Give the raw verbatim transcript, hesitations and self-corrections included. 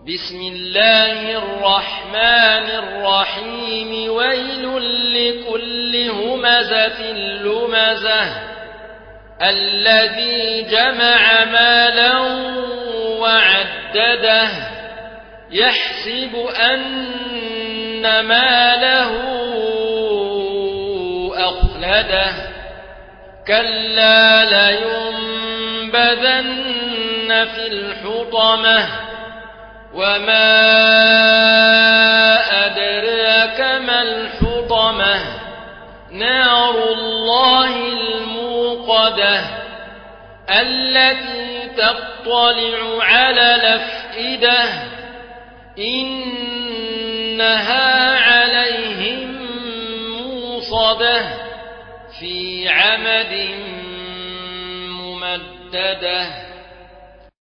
بسم الله الرحمن الرحيم ويل لكل همزة لمزة الذي جمع مالا وعدده يحسب أن ماله أخلده كلا لينبذن في الحطمة وما أدراك ما الحطمة نار الله الموقدة التي تطلع على الأفئدة إنها عليهم موصدة في عمد ممددة.